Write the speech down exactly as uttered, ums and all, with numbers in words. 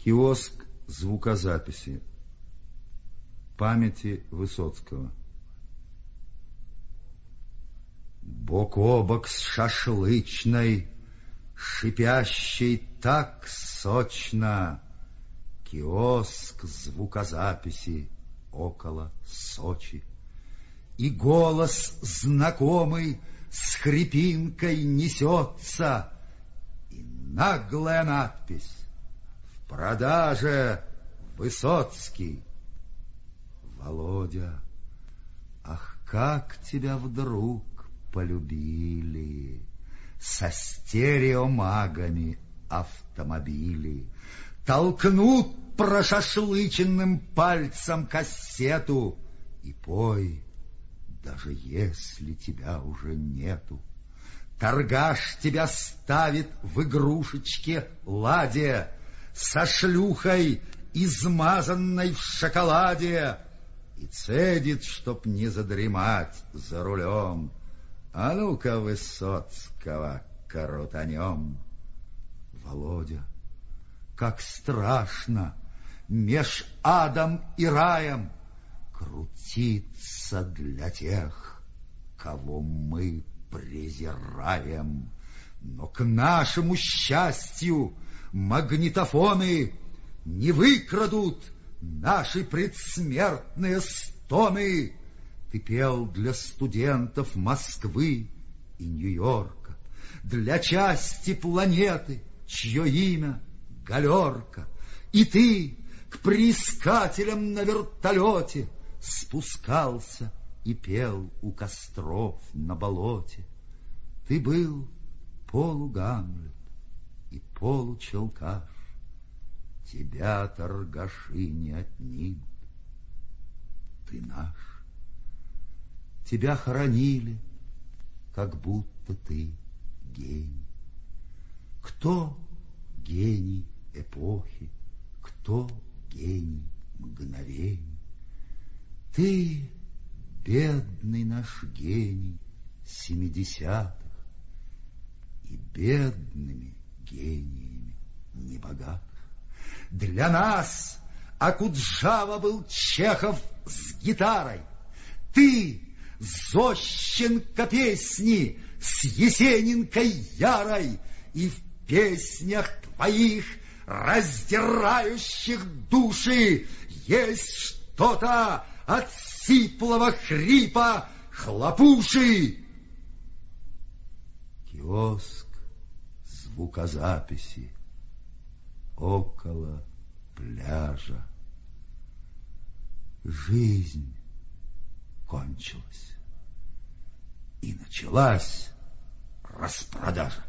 Киоск звукозаписи. Памяти Высоцкого. Бок о бок с шашлычной, шипящей так сочно, киоск звукозаписи около Сочи. И голос знакомый с хрипинкой несется, и наглая надпись: в продаже Высоцкий. Володя, ах, как тебя вдруг полюбили со стереомагами автомобили. Толкнут прошашлыченным пальцем кассету и пой, даже если тебя уже нету. Торгаш тебя ставит в игрушечке ладе со шлюхой, измазанной в шоколаде, и цедит, чтоб не задремать за рулем: а ну-ка Высоцкого крутанем. Володя, как страшно меж адом и раем крутиться для тех, кого мы презираем. Но к нашему счастью магнитофоны не выкрадут наши предсмертные стоны. Ты пел для студентов Москвы и Нью-Йорка, для части планеты, чье имя Галерка. И ты к приискателям на вертолете спускался и пел у костров на болоте. Ты был полугамлет и получелкаш, тебя торгаши не отнимут, ты наш. Тебя хоронили, как будто ты гений. Кто гений эпохи, кто гений мгновений? Ты бедный наш гений семидесятых, и бедными гениями небогатых. Для нас Акуджава был Чехов с гитарой. Ты Зощенко песни с Есенинкой ярой, и в песнях твоих, раздирающих души, есть что-то от сиплого хрипа хлопуши. Киоск звукозаписи около пляжа. Жизнь кончилась, и началась распродажа.